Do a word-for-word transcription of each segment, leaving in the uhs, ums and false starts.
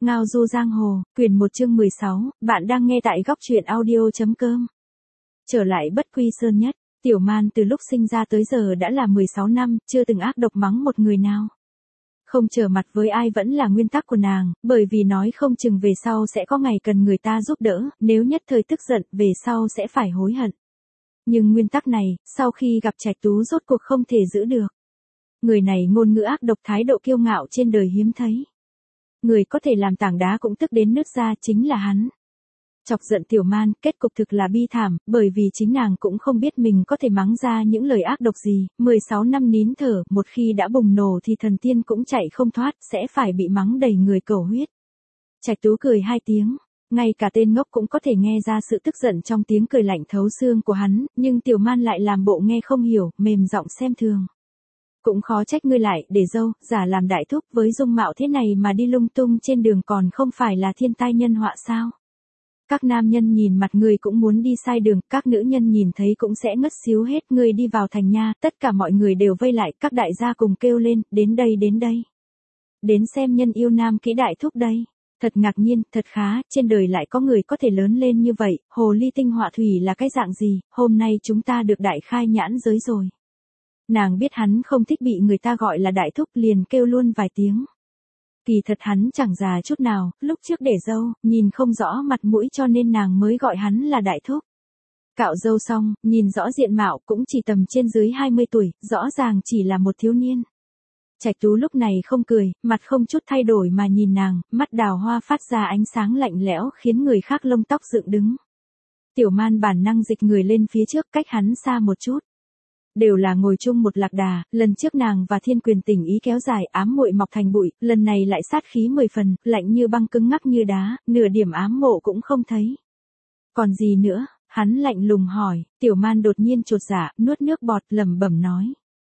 Ngao du giang hồ, quyển một chương mười sáu, bạn đang nghe tại góc truyện audio.com. Trở lại Bất Quy Sơn Nhất, Tiểu Man từ lúc sinh ra tới giờ đã là mười sáu năm, chưa từng ác độc mắng một người nào. Không trở mặt với ai vẫn là nguyên tắc của nàng, bởi vì nói không chừng về sau sẽ có ngày cần người ta giúp đỡ, nếu nhất thời tức giận, về sau sẽ phải hối hận. Nhưng nguyên tắc này, sau khi gặp Trạch Tú rốt cuộc không thể giữ được. Người này ngôn ngữ ác độc, thái độ kiêu ngạo trên đời hiếm thấy. Người có thể làm tảng đá cũng tức đến nứt ra chính là hắn. Chọc giận Tiểu Man, kết cục thực là bi thảm, bởi vì chính nàng cũng không biết mình có thể mắng ra những lời ác độc gì, mười sáu năm nín thở, một khi đã bùng nổ thì thần tiên cũng chạy không thoát, sẽ phải bị mắng đầy người cẩu huyết. Trạch Tú cười hai tiếng, ngay cả tên ngốc cũng có thể nghe ra sự tức giận trong tiếng cười lạnh thấu xương của hắn, nhưng Tiểu Man lại làm bộ nghe không hiểu, mềm giọng xem thường. Cũng khó trách ngươi lại để dâu, giả làm đại thúc, với dung mạo thế này mà đi lung tung trên đường còn không phải là thiên tai nhân họa sao? Các nam nhân nhìn mặt ngươi cũng muốn đi sai đường, các nữ nhân nhìn thấy cũng sẽ ngất xíu hết. Ngươi đi vào thành nha, tất cả mọi người đều vây lại, các đại gia cùng kêu lên, đến đây đến đây. Đến xem nhân yêu nam kỹ đại thúc đây. Thật ngạc nhiên, thật khá, trên đời lại có người có thể lớn lên như vậy, hồ ly tinh họa thủy là cái dạng gì, hôm nay chúng ta được đại khai nhãn giới rồi. Nàng biết hắn không thích bị người ta gọi là đại thúc, liền kêu luôn vài tiếng. Kỳ thật hắn chẳng già chút nào, lúc trước để dâu, nhìn không rõ mặt mũi cho nên nàng mới gọi hắn là đại thúc. Cạo dâu xong, nhìn rõ diện mạo cũng chỉ tầm trên dưới hai mươi tuổi, rõ ràng chỉ là một thiếu niên. Trạch Tú lúc này không cười, mặt không chút thay đổi mà nhìn nàng, mắt đào hoa phát ra ánh sáng lạnh lẽo khiến người khác lông tóc dựng đứng. Tiểu Man bản năng dịch người lên phía trước, cách hắn xa một chút. Đều là ngồi chung một lạc đà, lần trước nàng và Thiên Quyền tình ý kéo dài, ám muội mọc thành bụi, lần này lại sát khí mười phần, lạnh như băng, cứng ngắc như đá, nửa điểm ám mộ cũng không thấy. Còn gì nữa? Hắn lạnh lùng hỏi. Tiểu Man đột nhiên chột dạ, nuốt nước bọt, lẩm bẩm nói.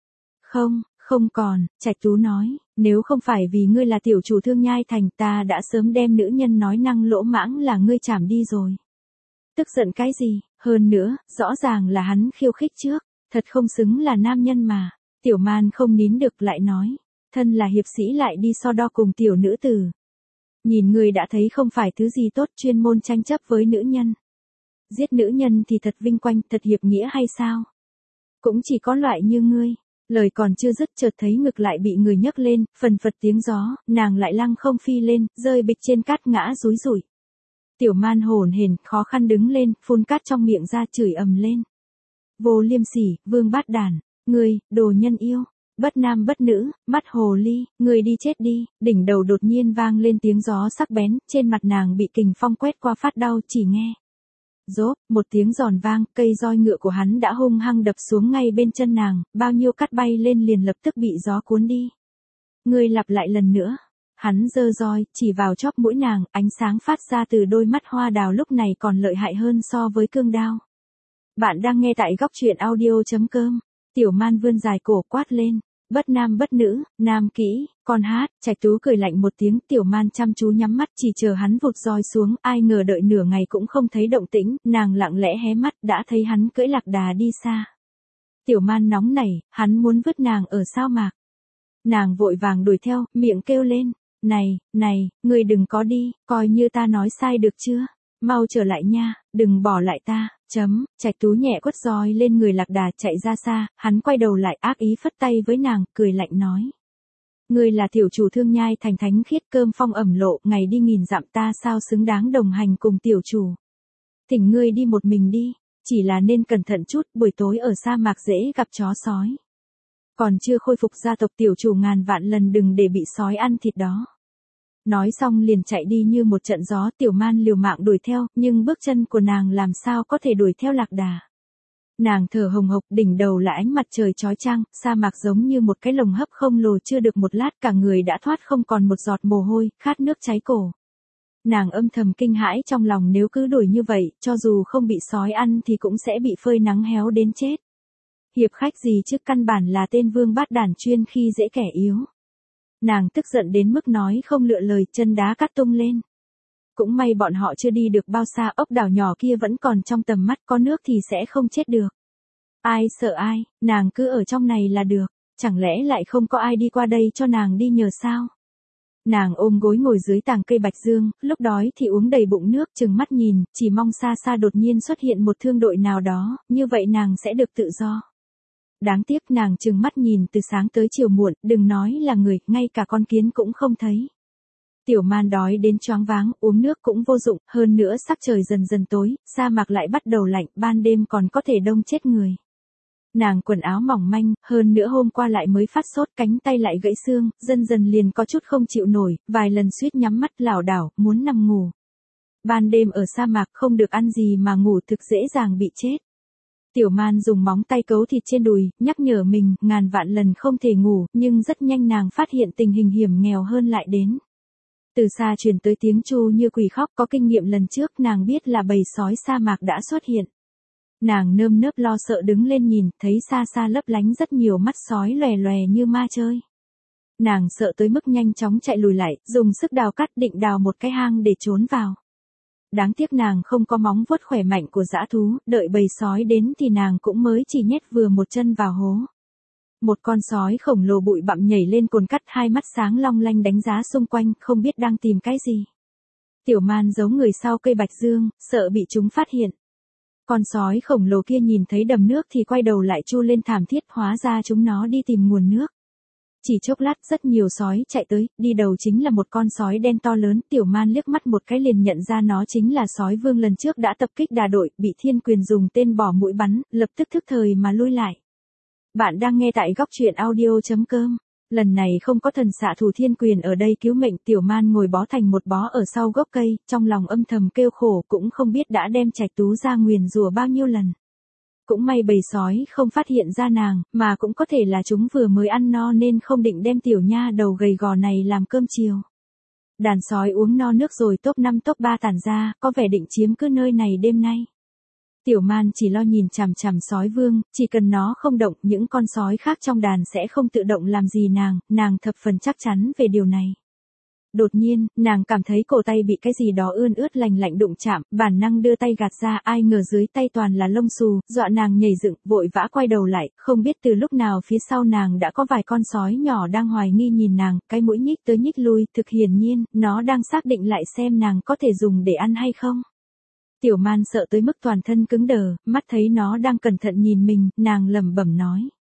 Không, không còn. Trạch Tú nói, nếu không phải vì ngươi là tiểu chủ Thương Nhai Thành, ta đã sớm đem nữ nhân nói năng lỗ mãng là ngươi chảm đi rồi. Tức giận cái gì? Hơn nữa, rõ ràng là hắn khiêu khích trước. Thật không xứng là nam nhân mà. Tiểu Man không nín được lại nói. Thân là hiệp sĩ lại đi so đo cùng tiểu nữ tử. Nhìn người đã thấy không phải thứ gì tốt, chuyên môn tranh chấp với nữ nhân. Giết nữ nhân thì thật vinh quanh, thật hiệp nghĩa hay sao? Cũng chỉ có loại như ngươi. Lời còn chưa dứt chợt thấy ngực lại bị người nhấc lên, phần phật tiếng gió, nàng lại lăng không phi lên, rơi bịch trên cát ngã rúi rủi. Tiểu Man hồn hển, khó khăn đứng lên, phun cát trong miệng ra chửi ầm lên. Vô liêm sỉ, vương bát đàn, ngươi, đồ nhân yêu, bất nam bất nữ, mắt hồ ly, ngươi đi chết đi. Đỉnh đầu đột nhiên vang lên tiếng gió sắc bén, trên mặt nàng bị kình phong quét qua phát đau, chỉ nghe. Rốp, một tiếng giòn vang, cây roi ngựa của hắn đã hung hăng đập xuống ngay bên chân nàng, bao nhiêu cát bay lên liền lập tức bị gió cuốn đi. Ngươi lặp lại lần nữa. Hắn giơ roi, chỉ vào chóp mũi nàng, ánh sáng phát ra từ đôi mắt hoa đào lúc này còn lợi hại hơn so với cương đao. Bạn đang nghe tại góc truyện audio.com. Tiểu Man vươn dài cổ quát lên. Bất nam bất nữ, nam kỹ, con hát. Trạch Tú cười lạnh một tiếng. Tiểu Man chăm chú nhắm mắt chỉ chờ hắn vụt roi xuống. Ai ngờ đợi nửa ngày cũng không thấy động tĩnh. Nàng lặng lẽ hé mắt đã thấy hắn cưỡi lạc đà đi xa. Tiểu Man nóng nảy, hắn muốn vứt nàng ở sao mạc. Nàng vội vàng đuổi theo, miệng kêu lên. Này, này, ngươi đừng có đi, coi như ta nói sai được chưa? Mau trở lại nha, đừng bỏ lại ta. Chấm, Trạch Tú nhẹ quất roi lên người lạc đà chạy ra xa, hắn quay đầu lại ác ý phất tay với nàng, cười lạnh nói. Ngươi là tiểu chủ Thương Nhai Thành thánh khiết, cơm phong ẩm lộ, ngày đi nghìn dặm, ta sao xứng đáng đồng hành cùng tiểu chủ. Thỉnh ngươi đi một mình đi, chỉ là nên cẩn thận chút, buổi tối ở sa mạc dễ gặp chó sói. Còn chưa khôi phục gia tộc tiểu chủ ngàn vạn lần đừng để bị sói ăn thịt đó. Nói xong liền chạy đi như một trận gió. Tiểu Man liều mạng đuổi theo, nhưng bước chân của nàng làm sao có thể đuổi theo lạc đà. Nàng thở hồng hộc, đỉnh đầu là ánh mặt trời chói chang, sa mạc giống như một cái lồng hấp không lồ, chưa được một lát cả người đã thoát không còn một giọt mồ hôi, khát nước cháy cổ. Nàng âm thầm kinh hãi trong lòng, nếu cứ đuổi như vậy, cho dù không bị sói ăn thì cũng sẽ bị phơi nắng héo đến chết. Hiệp khách gì chứ, căn bản là tên vương bát đàn chuyên khi dễ kẻ yếu. Nàng tức giận đến mức nói không lựa lời, chân đá cát tung lên. Cũng may bọn họ chưa đi được bao xa, ốc đảo nhỏ kia vẫn còn trong tầm mắt, có nước thì sẽ không chết được. Ai sợ ai, nàng cứ ở trong này là được, chẳng lẽ lại không có ai đi qua đây cho nàng đi nhờ sao? Nàng ôm gối ngồi dưới tàng cây bạch dương, lúc đói thì uống đầy bụng nước, chừng mắt nhìn, chỉ mong xa xa đột nhiên xuất hiện một thương đội nào đó, như vậy nàng sẽ được tự do. Đáng tiếc nàng chừng mắt nhìn từ sáng tới chiều muộn, đừng nói là người, ngay cả con kiến cũng không thấy. Tiểu Man đói đến choáng váng, uống nước cũng vô dụng, hơn nữa sắc trời dần dần tối, sa mạc lại bắt đầu lạnh, ban đêm còn có thể đông chết người. Nàng quần áo mỏng manh, hơn nữa hôm qua lại mới phát sốt, cánh tay lại gãy xương, dần dần liền có chút không chịu nổi, vài lần suýt nhắm mắt lảo đảo, muốn nằm ngủ. Ban đêm ở sa mạc không được ăn gì mà ngủ thực dễ dàng bị chết. Tiểu Man dùng móng tay cấu thịt trên đùi, nhắc nhở mình, ngàn vạn lần không thể ngủ, nhưng rất nhanh nàng phát hiện tình hình hiểm nghèo hơn lại đến. Từ xa truyền tới tiếng chu như quỷ khóc, có kinh nghiệm lần trước nàng biết là bầy sói sa mạc đã xuất hiện. Nàng nơm nớp lo sợ đứng lên nhìn, thấy xa xa lấp lánh rất nhiều mắt sói lòe lòe như ma chơi. Nàng sợ tới mức nhanh chóng chạy lùi lại, dùng sức đào cắt định đào một cái hang để trốn vào. Đáng tiếc nàng không có móng vuốt khỏe mạnh của dã thú, đợi bầy sói đến thì nàng cũng mới chỉ nhét vừa một chân vào hố. Một con sói khổng lồ bụi bặm nhảy lên cồn cắt, hai mắt sáng long lanh đánh giá xung quanh, không biết đang tìm cái gì. Tiểu Man giấu người sau cây bạch dương, sợ bị chúng phát hiện. Con sói khổng lồ kia nhìn thấy đầm nước thì quay đầu lại chu lên thảm thiết, hóa ra chúng nó đi tìm nguồn nước. Chỉ chốc lát rất nhiều sói chạy tới, đi đầu chính là một con sói đen to lớn, Tiểu Man liếc mắt một cái liền nhận ra nó chính là sói vương lần trước đã tập kích đà đội, bị Thiên Quyền dùng tên bỏ mũi bắn, lập tức thức thời mà lui lại. Bạn đang nghe tại góc truyện audio chấm com. Lần này không có thần xạ thủ Thiên Quyền ở đây cứu mệnh, Tiểu Man ngồi bó thành một bó ở sau gốc cây, trong lòng âm thầm kêu khổ, cũng không biết đã đem Trạch Tú ra nguyền rủa bao nhiêu lần. Cũng may bầy sói không phát hiện ra nàng, mà cũng có thể là chúng vừa mới ăn no nên không định đem tiểu nha đầu gầy gò này làm cơm chiều. Đàn sói uống no nước rồi top năm top ba tản ra, có vẻ định chiếm cứ nơi này đêm nay. Tiểu Man chỉ lo nhìn chằm chằm sói vương, chỉ cần nó không động, những con sói khác trong đàn sẽ không tự động làm gì nàng, nàng thập phần chắc chắn về điều này. Đột nhiên, nàng cảm thấy cổ tay bị cái gì đó ươn ướt lành lạnh đụng chạm, bản năng đưa tay gạt ra, ai ngờ dưới tay toàn là lông xù, dọa nàng nhảy dựng, vội vã quay đầu lại, không biết từ lúc nào phía sau nàng đã có vài con sói nhỏ đang hoài nghi nhìn nàng, cái mũi nhích tới nhích lui, thực hiển nhiên, nó đang xác định lại xem nàng có thể dùng để ăn hay không. Tiểu Man sợ tới mức toàn thân cứng đờ, mắt thấy nó đang cẩn thận nhìn mình, nàng lẩm bẩm nói.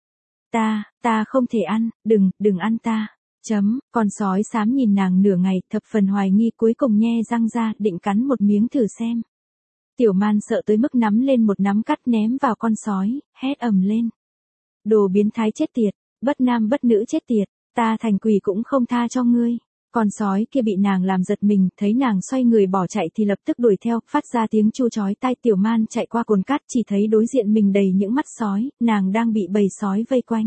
Ta, ta không thể ăn, đừng, đừng ăn ta. Chấm, con sói xám nhìn nàng nửa ngày, thập phần hoài nghi, cuối cùng nhe răng ra, định cắn một miếng thử xem. Tiểu Man sợ tới mức nắm lên một nắm cắt ném vào con sói, hét ầm lên. Đồ biến thái chết tiệt, bất nam bất nữ chết tiệt, ta thành quỷ cũng không tha cho ngươi. Con sói kia bị nàng làm giật mình, thấy nàng xoay người bỏ chạy thì lập tức đuổi theo, phát ra tiếng chu chói tai. Tiểu Man chạy qua cồn cát, chỉ thấy đối diện mình đầy những mắt sói, nàng đang bị bầy sói vây quanh.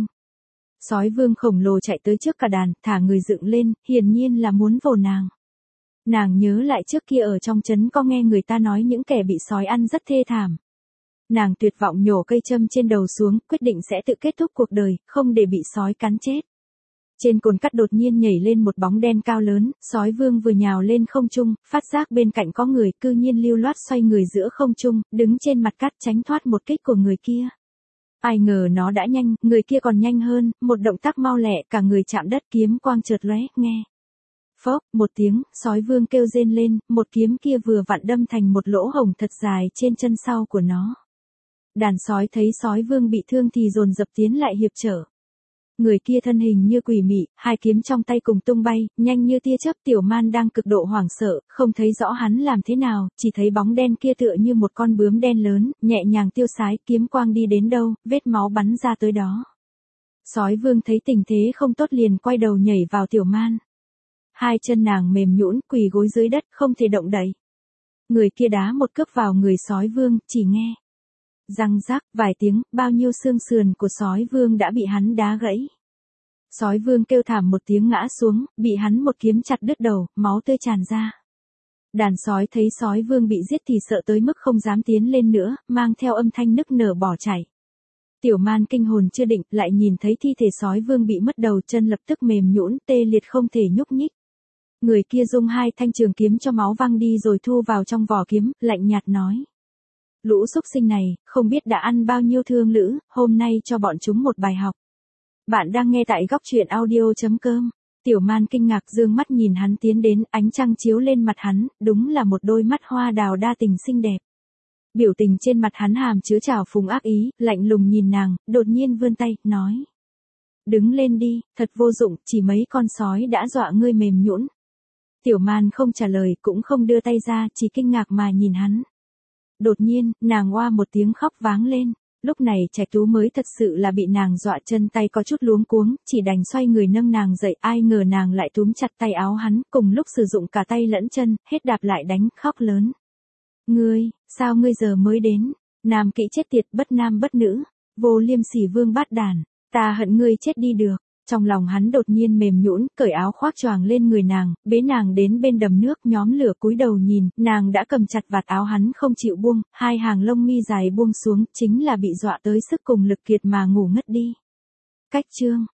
Sói vương khổng lồ chạy tới trước cả đàn, thả người dựng lên, hiển nhiên là muốn vồ nàng. Nàng nhớ lại trước kia ở trong trấn có nghe người ta nói những kẻ bị sói ăn rất thê thảm. Nàng tuyệt vọng nhổ cây châm trên đầu xuống, quyết định sẽ tự kết thúc cuộc đời, không để bị sói cắn chết. Trên cồn cát đột nhiên nhảy lên một bóng đen cao lớn, sói vương vừa nhào lên không trung, phát giác bên cạnh có người, cư nhiên lưu loát xoay người giữa không trung, đứng trên mặt cát tránh thoát một kích của người kia. Ai ngờ nó đã nhanh, người kia còn nhanh hơn, một động tác mau lẹ, cả người chạm đất, kiếm quang chợt lóe, nghe. Phốc, một tiếng, sói vương kêu rên lên, một kiếm kia vừa vặn đâm thành một lỗ hổng thật dài trên chân sau của nó. Đàn sói thấy sói vương bị thương thì dồn dập tiến lại hiệp trợ. Người kia thân hình như quỷ mị, hai kiếm trong tay cùng tung bay, nhanh như tia chớp. Tiểu Man đang cực độ hoảng sợ, không thấy rõ hắn làm thế nào, chỉ thấy bóng đen kia tựa như một con bướm đen lớn, nhẹ nhàng tiêu sái, kiếm quang đi đến đâu, vết máu bắn ra tới đó. Sói vương thấy tình thế không tốt liền quay đầu nhảy vào Tiểu Man. Hai chân nàng mềm nhũn, quỳ gối dưới đất, không thể động đậy. Người kia đá một cước vào người sói vương, chỉ nghe răng rắc, vài tiếng, bao nhiêu xương sườn của sói vương đã bị hắn đá gãy. Sói vương kêu thảm một tiếng ngã xuống, bị hắn một kiếm chặt đứt đầu, máu tươi tràn ra. Đàn sói thấy sói vương bị giết thì sợ tới mức không dám tiến lên nữa, mang theo âm thanh nức nở bỏ chạy. Tiểu Man kinh hồn chưa định, lại nhìn thấy thi thể sói vương bị mất đầu, chân lập tức mềm nhũn, tê liệt không thể nhúc nhích. Người kia dùng hai thanh trường kiếm cho máu văng đi rồi thu vào trong vỏ kiếm, lạnh nhạt nói. Lũ súc sinh này, không biết đã ăn bao nhiêu thương lữ, hôm nay cho bọn chúng một bài học. Bạn đang nghe tại góc truyện audio chấm com. Tiểu Man kinh ngạc dương mắt nhìn hắn tiến đến, ánh trăng chiếu lên mặt hắn, đúng là một đôi mắt hoa đào đa tình xinh đẹp. Biểu tình trên mặt hắn hàm chứa trào phúng ác ý, lạnh lùng nhìn nàng, đột nhiên vươn tay, nói. Đứng lên đi, thật vô dụng, chỉ mấy con sói đã dọa ngươi mềm nhũn. Tiểu Man không trả lời, cũng không đưa tay ra, chỉ kinh ngạc mà nhìn hắn. Đột nhiên, nàng oa một tiếng khóc váng lên. Lúc này Trạch Tú mới thật sự là bị nàng dọa, chân tay có chút luống cuống, chỉ đành xoay người nâng nàng dậy, ai ngờ nàng lại túm chặt tay áo hắn, cùng lúc sử dụng cả tay lẫn chân, hết đạp lại đánh, khóc lớn. Ngươi, sao ngươi giờ mới đến? Nam kỵ chết tiệt, bất nam bất nữ, vô liêm sỉ vương bát đàn, ta hận ngươi chết đi được. Trong lòng hắn đột nhiên mềm nhũn, cởi áo khoác choàng lên người nàng, bế nàng đến bên đầm nước, nhóm lửa cúi đầu nhìn, nàng đã cầm chặt vạt áo hắn không chịu buông, hai hàng lông mi dài buông xuống, chính là bị dọa tới sức cùng lực kiệt mà ngủ ngất đi. Cách chương